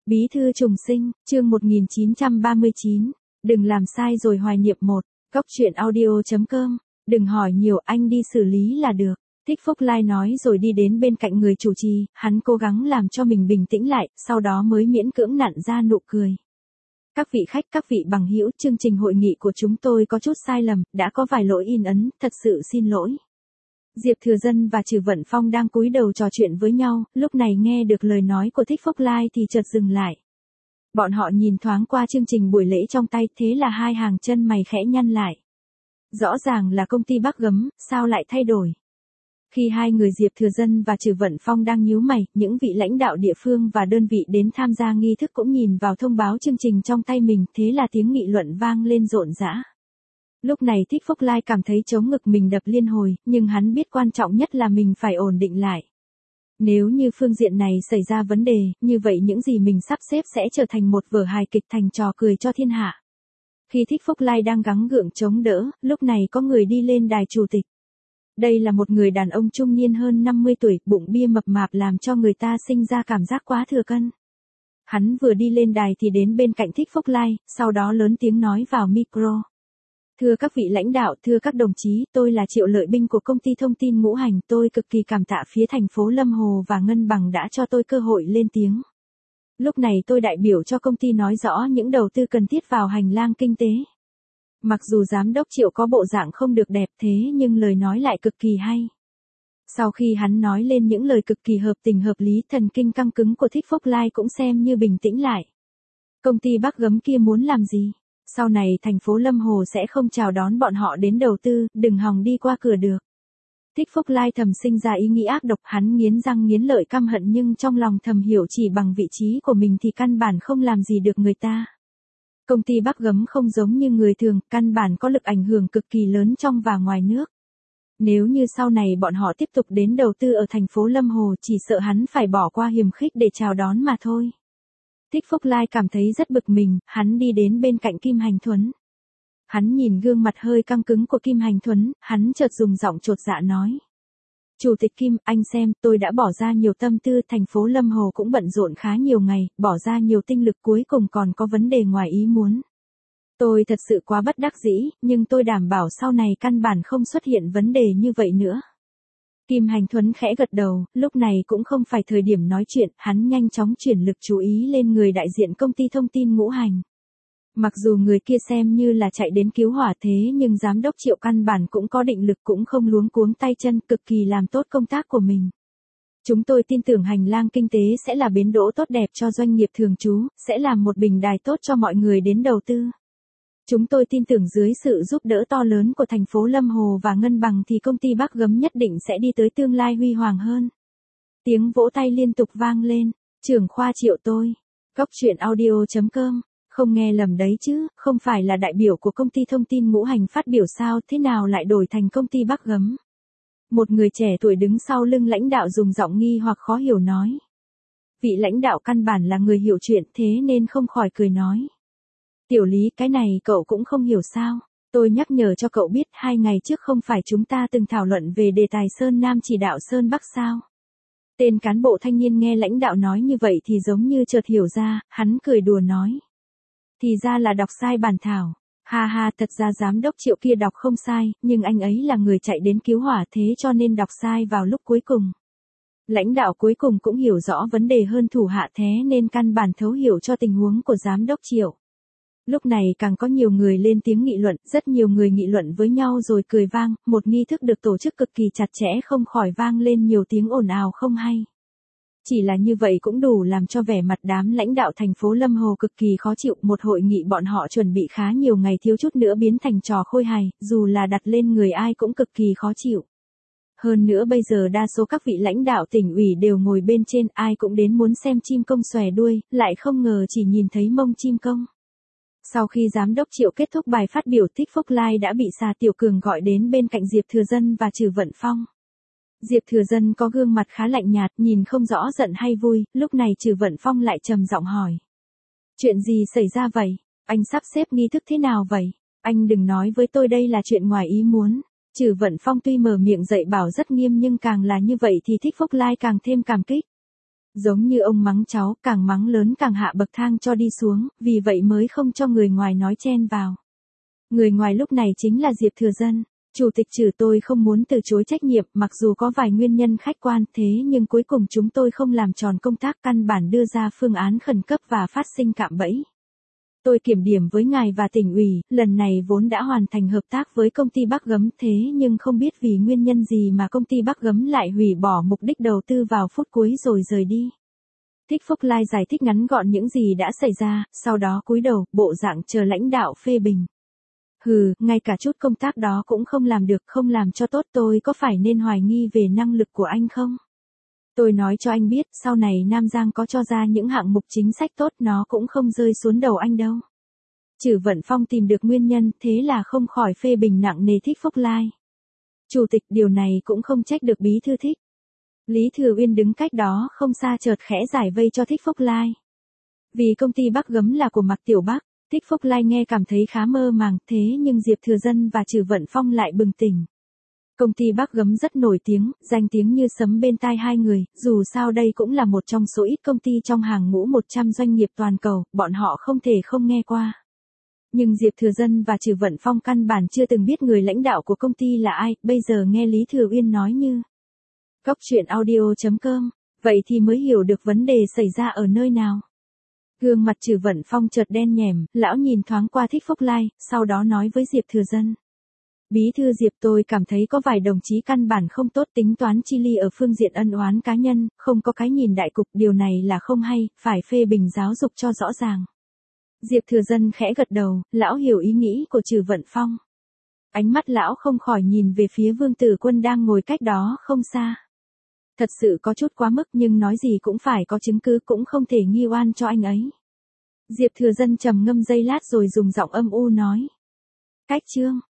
Bí thư trùng sinh, chương 1939. Đừng làm sai rồi hoài niệm một. Góc chuyện audio.com. Đừng hỏi nhiều, anh đi xử lý là được. Thích Phúc Lai nói rồi đi đến bên cạnh người chủ trì, hắn cố gắng làm cho mình bình tĩnh lại, sau đó mới miễn cưỡng nặn ra nụ cười. Các vị khách, các vị bằng hữu, chương trình hội nghị của chúng tôi có chút sai lầm, đã có vài lỗi in ấn, thật sự xin lỗi. Diệp Thừa Dân và Trử Vận Phong đang cúi đầu trò chuyện với nhau, lúc này nghe được lời nói của Thích Phúc Lai thì chợt dừng lại. Bọn họ nhìn thoáng qua chương trình buổi lễ trong tay, thế là hai hàng chân mày khẽ nhăn lại. Rõ ràng là công ty Bắc Gấm, sao lại thay đổi? Khi hai người Diệp Thừa Dân và Trử Vận Phong đang nhíu mày, những vị lãnh đạo địa phương và đơn vị đến tham gia nghi thức cũng nhìn vào thông báo chương trình trong tay mình, thế là tiếng nghị luận vang lên rộn rã. Lúc này Thích Phúc Lai cảm thấy trống ngực mình đập liên hồi, nhưng hắn biết quan trọng nhất là mình phải ổn định lại. Nếu như phương diện này xảy ra vấn đề, như vậy những gì mình sắp xếp sẽ trở thành một vở hài kịch thành trò cười cho thiên hạ. Khi Thích Phúc Lai đang gắng gượng chống đỡ, lúc này có người đi lên đài chủ tịch. Đây là một người đàn ông trung niên hơn 50 tuổi, bụng bia mập mạp làm cho người ta sinh ra cảm giác quá thừa cân. Hắn vừa đi lên đài thì đến bên cạnh Thích Phúc Lai, sau đó lớn tiếng nói vào micro. Thưa các vị lãnh đạo, thưa các đồng chí, tôi là Triệu Lợi Binh của công ty thông tin Ngũ Hành, tôi cực kỳ cảm tạ phía thành phố Lâm Hồ và Ngân Bằng đã cho tôi cơ hội lên tiếng. Lúc này tôi đại biểu cho công ty nói rõ những đầu tư cần thiết vào hành lang kinh tế. Mặc dù giám đốc Triệu có bộ dạng không được đẹp thế nhưng lời nói lại cực kỳ hay. Sau khi hắn nói lên những lời cực kỳ hợp tình hợp lý, thần kinh căng cứng của Thích Phúc Lai cũng xem như bình tĩnh lại. Công ty Bắc Gấm kia muốn làm gì? Sau này thành phố Lâm Hồ sẽ không chào đón bọn họ đến đầu tư, đừng hòng đi qua cửa được. Thích Phúc Lai thầm sinh ra ý nghĩ ác độc, hắn nghiến răng nghiến lợi căm hận nhưng trong lòng thầm hiểu chỉ bằng vị trí của mình thì căn bản không làm gì được người ta. Công ty Bắc Gấm không giống như người thường, căn bản có lực ảnh hưởng cực kỳ lớn trong và ngoài nước. Nếu như sau này bọn họ tiếp tục đến đầu tư ở thành phố Lâm Hồ chỉ sợ hắn phải bỏ qua hiềm khích để chào đón mà thôi. Thích Phúc Lai cảm thấy rất bực mình, hắn đi đến bên cạnh Kim Hành Thuấn. Hắn nhìn gương mặt hơi căng cứng của Kim Hành Thuấn, hắn chợt dùng giọng chột dạ nói. Chủ tịch Kim, anh xem, tôi đã bỏ ra nhiều tâm tư, thành phố Lâm Hồ cũng bận rộn khá nhiều ngày, bỏ ra nhiều tinh lực cuối cùng còn có vấn đề ngoài ý muốn. Tôi thật sự quá bất đắc dĩ, nhưng tôi đảm bảo sau này căn bản không xuất hiện vấn đề như vậy nữa. Kim Hành Thuấn khẽ gật đầu, lúc này cũng không phải thời điểm nói chuyện, hắn nhanh chóng chuyển lực chú ý lên người đại diện công ty thông tin Ngũ Hành. Mặc dù người kia xem như là chạy đến cứu hỏa thế nhưng giám đốc Triệu căn bản cũng có định lực cũng không luống cuống tay chân, cực kỳ làm tốt công tác của mình. Chúng tôi tin tưởng hành lang kinh tế sẽ là bến đỗ tốt đẹp cho doanh nghiệp thường trú, sẽ là một bình đài tốt cho mọi người đến đầu tư. Chúng tôi tin tưởng dưới sự giúp đỡ to lớn của thành phố Lâm Hồ và Ngân Bằng thì công ty Bắc Gấm nhất định sẽ đi tới tương lai huy hoàng hơn. Tiếng vỗ tay liên tục vang lên, trưởng khoa Triệu tôi. Góc chuyện audio.com. Không nghe lầm đấy chứ, không phải là đại biểu của công ty thông tin Ngũ Hành phát biểu sao, thế nào lại đổi thành công ty Bắc Gấm? Một người trẻ tuổi đứng sau lưng lãnh đạo dùng giọng nghi hoặc khó hiểu nói. Vị lãnh đạo căn bản là người hiểu chuyện thế nên không khỏi cười nói. Tiểu Lý, cái này cậu cũng không hiểu sao? Tôi nhắc nhở cho cậu biết 2 ngày trước không phải chúng ta từng thảo luận về đề tài Sơn Nam chỉ đạo Sơn Bắc sao? Tên cán bộ thanh niên nghe lãnh đạo nói như vậy thì giống như chợt hiểu ra, hắn cười đùa nói. Thì ra là đọc sai bản thảo. Ha ha, thật ra giám đốc Triệu kia đọc không sai, nhưng anh ấy là người chạy đến cứu hỏa thế cho nên đọc sai vào lúc cuối cùng. Lãnh đạo cuối cùng cũng hiểu rõ vấn đề hơn thủ hạ thế nên căn bản thấu hiểu cho tình huống của giám đốc Triệu. Lúc này càng có nhiều người lên tiếng nghị luận, rất nhiều người nghị luận với nhau rồi cười vang, một nghi thức được tổ chức cực kỳ chặt chẽ không khỏi vang lên nhiều tiếng ồn ào không hay. Chỉ là như vậy cũng đủ làm cho vẻ mặt đám lãnh đạo thành phố Lâm Hồ cực kỳ khó chịu, một hội nghị bọn họ chuẩn bị khá nhiều ngày thiếu chút nữa biến thành trò khôi hài, dù là đặt lên người ai cũng cực kỳ khó chịu. Hơn nữa bây giờ đa số các vị lãnh đạo tỉnh ủy đều ngồi bên trên, ai cũng đến muốn xem chim công xòe đuôi, lại không ngờ chỉ nhìn thấy mông chim công. Sau khi giám đốc Triệu kết thúc bài phát biểu, Thích Phúc Lai đã bị Xà Tiểu Cường gọi đến bên cạnh Diệp Thừa Dân và Trử Vận Phong. Diệp Thừa Dân có gương mặt khá lạnh nhạt, nhìn không rõ giận hay vui, lúc này Trử Vận Phong lại trầm giọng hỏi. Chuyện gì xảy ra vậy? Anh sắp xếp nghi thức thế nào vậy? Anh đừng nói với tôi đây là chuyện ngoài ý muốn. Trử Vận Phong tuy mở miệng dạy bảo rất nghiêm nhưng càng là như vậy thì Thích Phúc Lai càng thêm cảm kích. Giống như ông mắng cháu, càng mắng lớn càng hạ bậc thang cho đi xuống, vì vậy mới không cho người ngoài nói chen vào. Người ngoài lúc này chính là Diệp Thừa Dân. Chủ tịch Trử, tôi không muốn từ chối trách nhiệm, mặc dù có vài nguyên nhân khách quan, thế nhưng cuối cùng chúng tôi không làm tròn công tác căn bản đưa ra phương án khẩn cấp và phát sinh cạm bẫy. Tôi kiểm điểm với ngài và tỉnh ủy, lần này vốn đã hoàn thành hợp tác với công ty Bắc Gấm, thế nhưng không biết vì nguyên nhân gì mà công ty Bắc Gấm lại hủy bỏ mục đích đầu tư vào phút cuối rồi rời đi. Thích Phúc Lai giải thích ngắn gọn những gì đã xảy ra, sau đó cúi đầu, bộ dạng chờ lãnh đạo phê bình. Hừ, ngay cả chút công tác đó cũng không làm được, không làm cho tốt, tôi có phải nên hoài nghi về năng lực của anh không? Tôi nói cho anh biết, sau này Nam Giang có cho ra những hạng mục chính sách tốt, nó cũng không rơi xuống đầu anh đâu. Trử Vận Phong tìm được nguyên nhân, thế là không khỏi phê bình nặng nề Thích Phúc Lai. Chủ tịch, điều này cũng không trách được bí thư Thích. Lý Thừa Uyên đứng cách đó không xa chợt khẽ giải vây cho Thích Phúc Lai. Vì công ty Bắc Gấm là của Mạc Tiểu Bắc, Thích Phúc Lai nghe cảm thấy khá mơ màng, thế nhưng Diệp Thừa Dân và Trử Vận Phong lại bừng tỉnh. Công ty Bắc Gấm rất nổi tiếng, danh tiếng như sấm bên tai hai người, dù sao đây cũng là một trong số ít công ty trong hàng ngũ 100 doanh nghiệp toàn cầu, bọn họ không thể không nghe qua. Nhưng Diệp Thừa Dân và Trử Vận Phong căn bản chưa từng biết người lãnh đạo của công ty là ai, bây giờ nghe Lý Thừa Uyên nói như Cóc truyện audio.com, vậy thì mới hiểu được vấn đề xảy ra ở nơi nào. Gương mặt Trử Vận Phong chợt đen nhẻm, lão nhìn thoáng qua Thích Phúc Lai, sau đó nói với Diệp Thừa Dân. Bí thư Diệp, tôi cảm thấy có vài đồng chí căn bản không tốt, tính toán chi ly ở phương diện ân oán cá nhân, không có cái nhìn đại cục, điều này là không hay, phải phê bình giáo dục cho rõ ràng. Diệp Thừa Dân khẽ gật đầu, lão hiểu ý nghĩ của Trử Vận Phong. Ánh mắt lão không khỏi nhìn về phía Vương Tử Quân đang ngồi cách đó không xa. Thật sự có chút quá mức, nhưng nói gì cũng phải có chứng cứ, cũng không thể nghi oan cho anh ấy. Diệp Thừa Dân trầm ngâm giây lát rồi dùng giọng âm u nói. Cách chương.